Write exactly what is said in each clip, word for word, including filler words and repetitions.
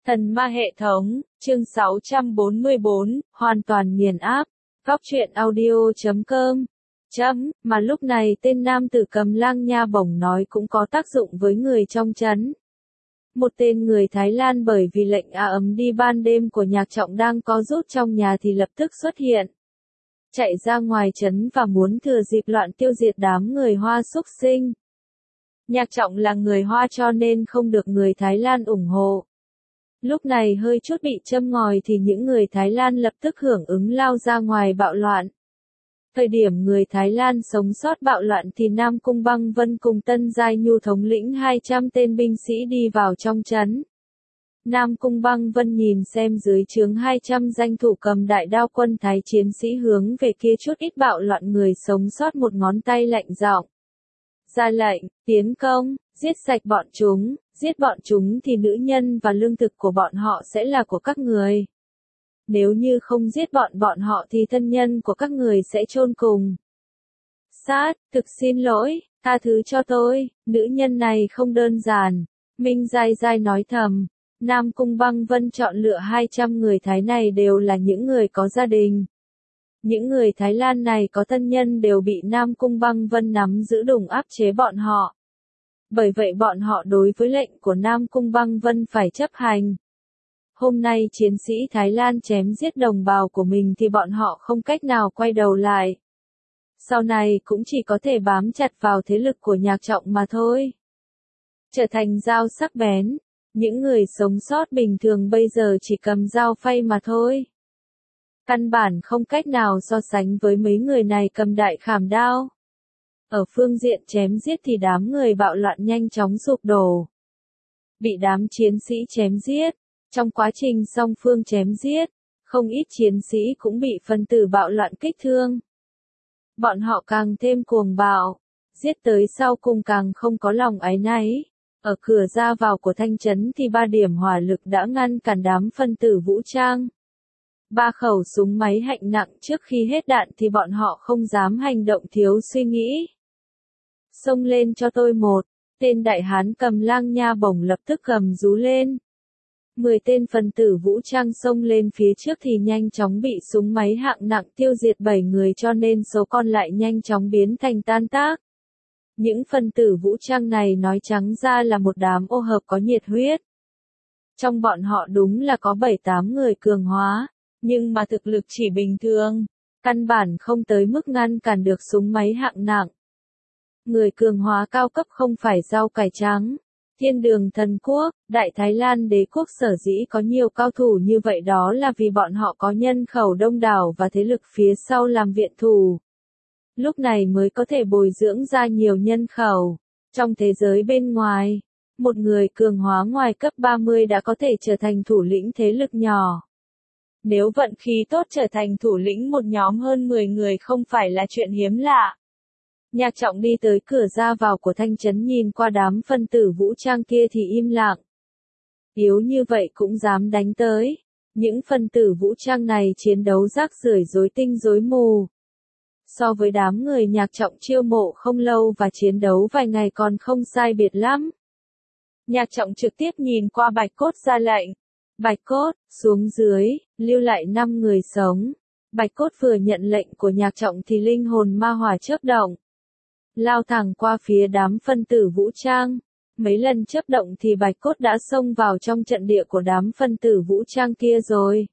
Thần ma hệ thống, chương sáu trăm bốn mươi bốn, hoàn toàn nghiền áp. Góc truyện audio chấm com. Chấm, mà lúc này tên nam tử cầm lang nha bổng nói cũng có tác dụng với người trong trấn. Một tên người Thái Lan bởi vì lệnh ả ấm đi ban đêm của Nhạc Trọng đang có rút trong nhà thì lập tức xuất hiện. Chạy ra ngoài trấn và muốn thừa dịp loạn tiêu diệt đám người Hoa xúc sinh. Nhạc Trọng là người Hoa cho nên không được người Thái Lan ủng hộ. Lúc này hơi chút bị châm ngòi thì những người Thái Lan lập tức hưởng ứng lao ra ngoài bạo loạn. Thời điểm người Thái Lan sống sót bạo loạn thì Nam Cung Băng Vân cùng Tân Giai Nhu thống lĩnh hai trăm tên binh sĩ đi vào trong trấn. Nam Cung Băng Vân nhìn xem dưới trướng hai trăm danh thủ cầm đại đao quân Thái chiến sĩ hướng về kia chút ít bạo loạn người sống sót một ngón tay lạnh giọng. Ra lệnh, tiến công, giết sạch bọn chúng, giết bọn chúng thì nữ nhân và lương thực của bọn họ sẽ là của các người. Nếu như không giết bọn bọn họ thì thân nhân của các người sẽ chôn cùng. Sát, thực xin lỗi, tha thứ cho tôi, nữ nhân này không đơn giản. Minh Giai Giai nói thầm, Nam Cung Băng Vân chọn lựa hai trăm người Thái này đều là những người có gia đình. Những người Thái Lan này có thân nhân đều bị Nam Cung Băng Vân nắm giữ đùng áp chế bọn họ. Bởi vậy bọn họ đối với lệnh của Nam Cung Băng Vân phải chấp hành. Hôm nay chiến sĩ Thái Lan chém giết đồng bào của mình thì bọn họ không cách nào quay đầu lại. Sau này cũng chỉ có thể bám chặt vào thế lực của Nhạc Trọng mà thôi. Trở thành dao sắc bén, những người sống sót bình thường bây giờ chỉ cầm dao phay mà thôi. Căn bản không cách nào so sánh với mấy người này cầm đại khảm đao. Ở phương diện chém giết thì đám người bạo loạn nhanh chóng sụp đổ. Bị đám chiến sĩ chém giết, trong quá trình song phương chém giết, không ít chiến sĩ cũng bị phân tử bạo loạn kích thương. Bọn họ càng thêm cuồng bạo, giết tới sau cùng càng không có lòng áy náy. Ở cửa ra vào của thanh trấn thì ba điểm hỏa lực đã ngăn cản đám phân tử vũ trang. Ba khẩu súng máy hạnh nặng trước khi hết đạn thì bọn họ không dám hành động thiếu suy nghĩ. Xông lên cho tôi một, tên đại hán cầm lang nha bổng lập tức cầm rú lên. Mười tên phân tử vũ trang xông lên phía trước thì nhanh chóng bị súng máy hạng nặng tiêu diệt bảy người cho nên số còn lại nhanh chóng biến thành tan tác. Những phân tử vũ trang này nói trắng ra là một đám ô hợp có nhiệt huyết. Trong bọn họ đúng là có bảy tám người cường hóa, nhưng mà thực lực chỉ bình thường, căn bản không tới mức ngăn cản được súng máy hạng nặng. Người cường hóa cao cấp không phải rau cải trắng. Thiên đường thần quốc, Đại Thái Lan đế quốc sở dĩ có nhiều cao thủ như vậy đó là vì bọn họ có nhân khẩu đông đảo và thế lực phía sau làm viện thủ. Lúc này mới có thể bồi dưỡng ra nhiều nhân khẩu. Trong thế giới bên ngoài, một người cường hóa ngoài cấp ba mươi đã có thể trở thành thủ lĩnh thế lực nhỏ. Nếu vận khí tốt trở thành thủ lĩnh một nhóm hơn mười người không phải là chuyện hiếm lạ. Nhạc Trọng đi tới cửa ra vào của thanh trấn nhìn qua đám phân tử vũ trang kia thì im lặng. Yếu như vậy cũng dám đánh tới. Những phân tử vũ trang này chiến đấu rác rưởi rối tinh rối mù. So với đám người Nhạc Trọng chiêu mộ không lâu và chiến đấu vài ngày còn không sai biệt lắm. Nhạc Trọng trực tiếp nhìn qua Bạch Cốt ra lệnh. Bạch Cốt, xuống dưới, lưu lại năm người sống. Bạch Cốt vừa nhận lệnh của Nhạc Trọng thì linh hồn ma hỏa chớp động. Lao thẳng qua phía đám phân tử vũ trang. Mấy lần chớp động thì Bạch Cốt đã xông vào trong trận địa của đám phân tử vũ trang kia rồi.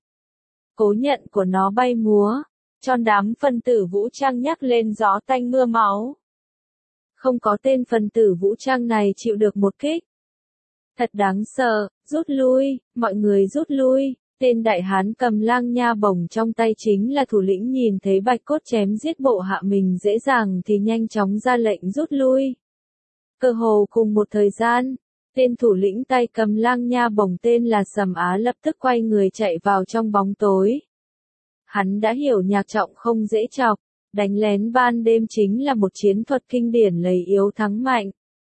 Cố nhận của nó bay múa, cho đám phân tử vũ trang nhắc lên gió tanh mưa máu. Không có tên phân tử vũ trang này chịu được một kích. Thật đáng sợ, rút lui, mọi người rút lui. Tên đại hán cầm lang nha bổng trong tay chính là thủ lĩnh nhìn thấy Bạch Cốt chém giết bộ hạ mình dễ dàng thì nhanh chóng ra lệnh rút lui. Cơ hồ cùng một thời gian, tên thủ lĩnh tay cầm lang nha bổng tên là Sầm Á lập tức quay người chạy vào trong bóng tối. Hắn đã hiểu Nhạc Trọng không dễ chọc, đánh lén ban đêm chính là một chiến thuật kinh điển lấy yếu thắng mạnh.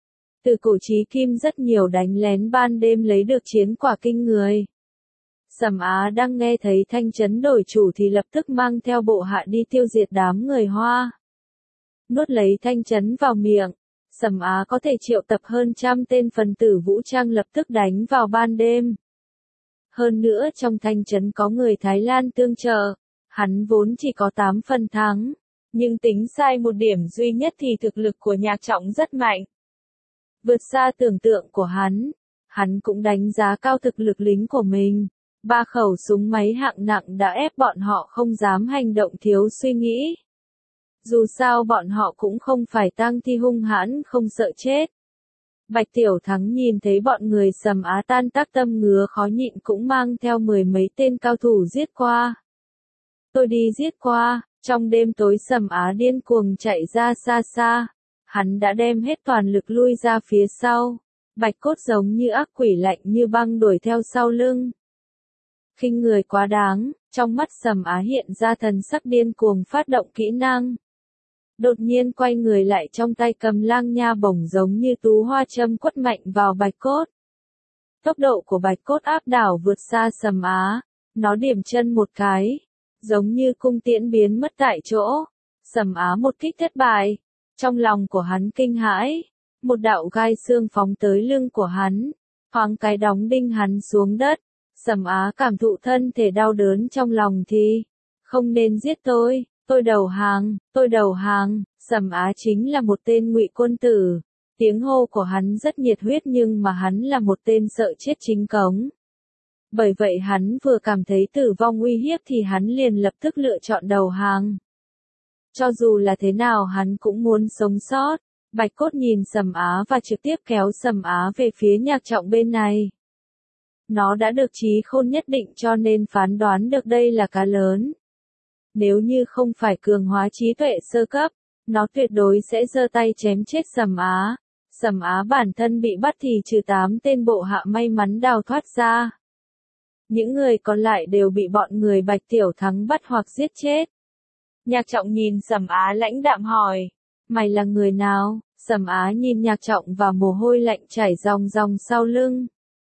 Từ cổ chí kim rất nhiều đánh lén ban đêm lấy được chiến quả kinh người. Sầm Á đang nghe thấy thanh trấn đổi chủ thì lập tức mang theo bộ hạ đi tiêu diệt đám người Hoa. Nuốt lấy thanh trấn vào miệng, Sầm Á có thể triệu tập hơn trăm tên phân tử vũ trang lập tức đánh vào ban đêm. Hơn nữa trong Thanh Trấn có người Thái Lan tương trợ, hắn vốn chỉ có tám phần thắng. Nhưng tính sai một điểm duy nhất thì thực lực của Nhạc Trọng rất mạnh. Vượt xa tưởng tượng của hắn. Hắn cũng đánh giá cao thực lực lính của mình. Ba khẩu súng máy hạng nặng đã ép bọn họ không dám hành động thiếu suy nghĩ. Dù sao bọn họ cũng không phải tang thi hung hãn không sợ chết. Bạch Tiểu Thắng nhìn thấy bọn người Sầm Á tan tác tâm ngứa khó nhịn cũng mang theo mười mấy tên cao thủ giết qua. Tôi đi giết qua, trong đêm tối Sầm Á điên cuồng chạy ra xa xa. Hắn đã đem hết toàn lực lui ra phía sau. Bạch Cốt giống như ác quỷ lạnh như băng đuổi theo sau lưng. Khinh người quá đáng, trong mắt Sầm Á hiện ra thần sắc điên cuồng phát động kỹ năng. Đột nhiên quay người lại trong tay cầm lang nha bổng giống như tú hoa châm quất mạnh vào Bạch Cốt. Tốc độ của Bạch Cốt áp đảo vượt xa Sầm Á, nó điểm chân một cái, giống như cung tiễn biến mất tại chỗ. Sầm Á một kích thất bại, trong lòng của hắn kinh hãi, một đạo gai xương phóng tới lưng của hắn, thoáng cái đóng đinh hắn xuống đất. Sầm Á cảm thụ thân thể đau đớn trong lòng thì, không nên giết tôi. Tôi đầu hàng, tôi đầu hàng, Sầm Á chính là một tên ngụy quân tử. Tiếng hô của hắn rất nhiệt huyết nhưng mà hắn là một tên sợ chết chính cống. Bởi vậy hắn vừa cảm thấy tử vong uy hiếp thì hắn liền lập tức lựa chọn đầu hàng. Cho dù là thế nào hắn cũng muốn sống sót. Bạch Cốt nhìn Sầm Á và trực tiếp kéo Sầm Á về phía Nhạc Trọng bên này. Nó đã được trí khôn nhất định cho nên phán đoán được đây là cá lớn. Nếu như không phải cường hóa trí tuệ sơ cấp, nó tuyệt đối sẽ giơ tay chém chết Sầm Á. Sầm Á bản thân bị bắt thì trừ tám tên bộ hạ may mắn đào thoát ra. Những người còn lại đều bị bọn người Bạch Tiểu Thắng bắt hoặc giết chết. Nhạc Trọng nhìn Sầm Á lãnh đạm hỏi, mày là người nào? Sầm Á nhìn Nhạc Trọng và mồ hôi lạnh chảy ròng ròng sau lưng.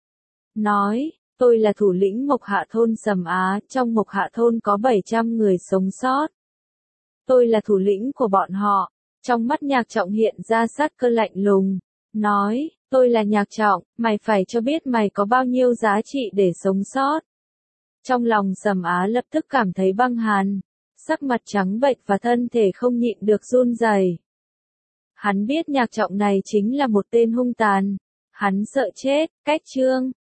Nói, tôi là thủ lĩnh Mộc Hạ Thôn Sầm Á, trong Mộc Hạ Thôn có bảy trăm người sống sót. Tôi là thủ lĩnh của bọn họ. Trong mắt Nhạc Trọng hiện ra sát cơ lạnh lùng. Nói, tôi là Nhạc Trọng, mày phải cho biết mày có bao nhiêu giá trị để sống sót. Trong lòng Sầm Á lập tức cảm thấy băng hàn, sắc mặt trắng bệch và thân thể không nhịn được run rẩy. Hắn biết Nhạc Trọng này chính là một tên hung tàn. Hắn sợ chết, cách chương.